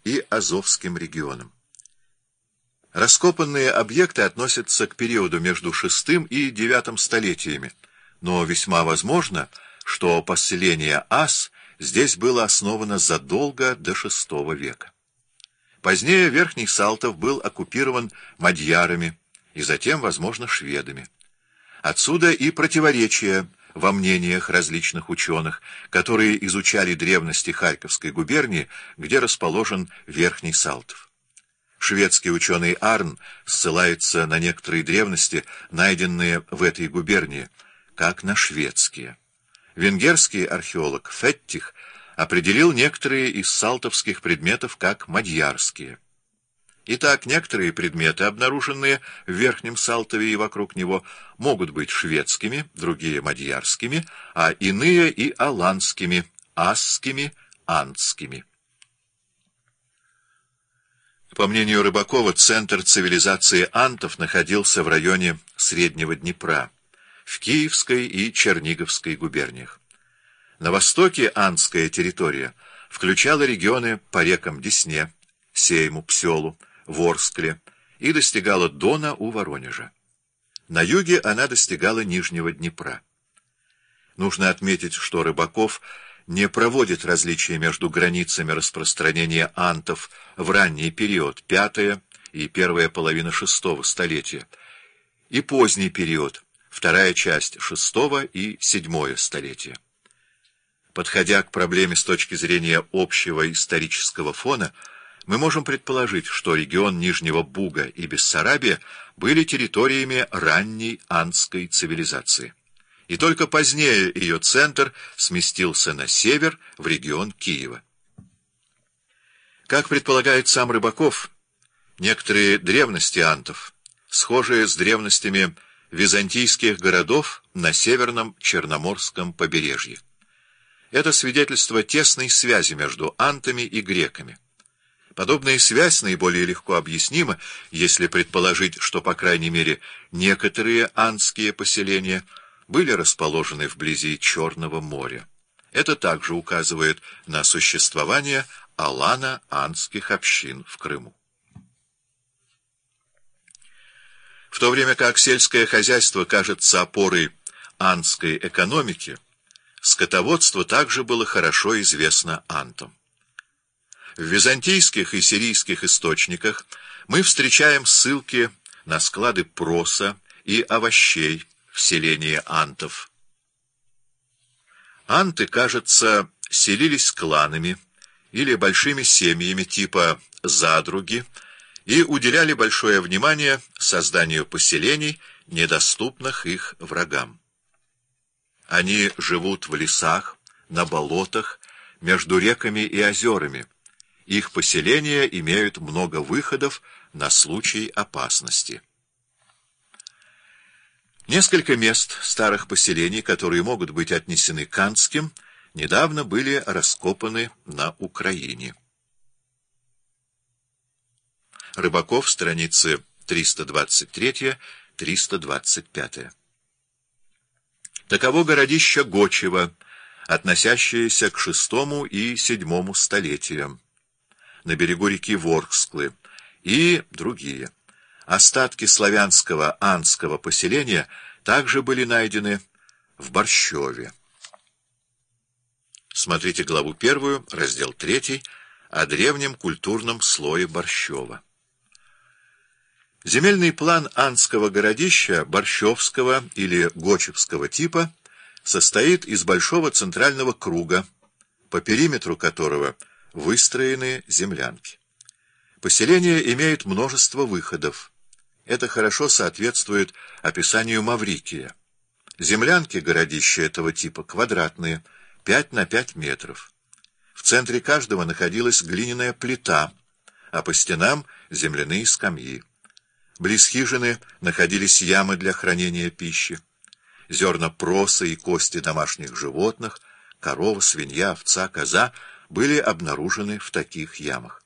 и Азовским регионам. Раскопанные объекты относятся к периоду между VI и IX столетиями, но весьма возможно, что поселение Ас здесь было основано задолго до VI века. Позднее Верхний Салтов был оккупирован мадьярами и затем, возможно, шведами. Отсюда и противоречия во мнениях различных ученых, которые изучали древности Харьковской губернии, где расположен Верхний Салтов. Шведский ученый Арн ссылается на некоторые древности, найденные в этой губернии, как на шведские. Венгерский археолог Феттих определил некоторые из салтовских предметов как мадьярские. Итак, некоторые предметы, обнаруженные в Верхнем Салтове и вокруг него, могут быть шведскими, другие — мадьярскими, а иные — и аланскими, асскими, антскими. По мнению Рыбакова, центр цивилизации антов находился в районе Среднего Днепра, в Киевской и Черниговской губерниях. На востоке антская территория включала регионы по рекам Десне, Сейму, Пселу, Ворскле и достигала Дона у Воронежа. На юге она достигала Нижнего Днепра. Нужно отметить, что Рыбаков не проводит различия между границами распространения антов в ранний период, пятая и первая половина VI столетия, и поздний период, вторая часть VI и VII столетия. Подходя к проблеме с точки зрения общего исторического фона, мы можем предположить, что регион Нижнего Буга и Бессарабия были территориями ранней антской цивилизации. И только позднее ее центр сместился на север, в регион Киева. Как предполагает сам Рыбаков, некоторые древности антов, схожие с древностями византийских городов на северном Черноморском побережье. Это свидетельство тесной связи между антами и греками. Подобная связь наиболее легко объяснима, если предположить, что, по крайней мере, некоторые антские поселения были расположены вблизи Черного моря. Это также указывает на существование алано-антских общин в Крыму. В то время как сельское хозяйство кажется опорой антской экономики, скотоводство также было хорошо известно антам. В византийских и сирийских источниках мы встречаем ссылки на склады проса и овощей в селении антов. Анты, кажется, селились кланами или большими семьями типа задруги и уделяли большое внимание созданию поселений, недоступных их врагам. Они живут в лесах, на болотах, между реками и озерами. Их поселения имеют много выходов на случай опасности. Несколько мест старых поселений, которые могут быть отнесены к антским, недавно были раскопаны на Украине. Рыбаков, страницы 323-325. Таково городище Гочево, относящееся к VI и VII столетиям, на берегу реки Ворсклы, и другие. Остатки славянского антского поселения также были найдены в Борщеве. Смотрите главу 1, раздел 3, о древнем культурном слое Борщева. Земельный план антского городища борщевского или гочевского типа состоит из большого центрального круга, по периметру которого выстроены землянки. Поселение имеет множество выходов. Это хорошо соответствует описанию Маврикия. Землянки городища этого типа квадратные, 5 на 5 метров. В центре каждого находилась глиняная плита, а по стенам земляные скамьи. Близ хижины находились ямы для хранения пищи. Зерна проса и кости домашних животных, корова, свинья, овца, коза, были обнаружены в таких ямах.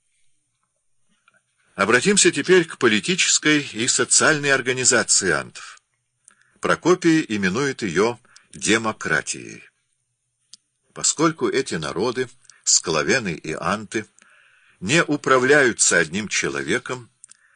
Обратимся теперь к политической и социальной организации антов. Прокопий именует ее демократией. Поскольку эти народы, склавены и анты, не управляются одним человеком,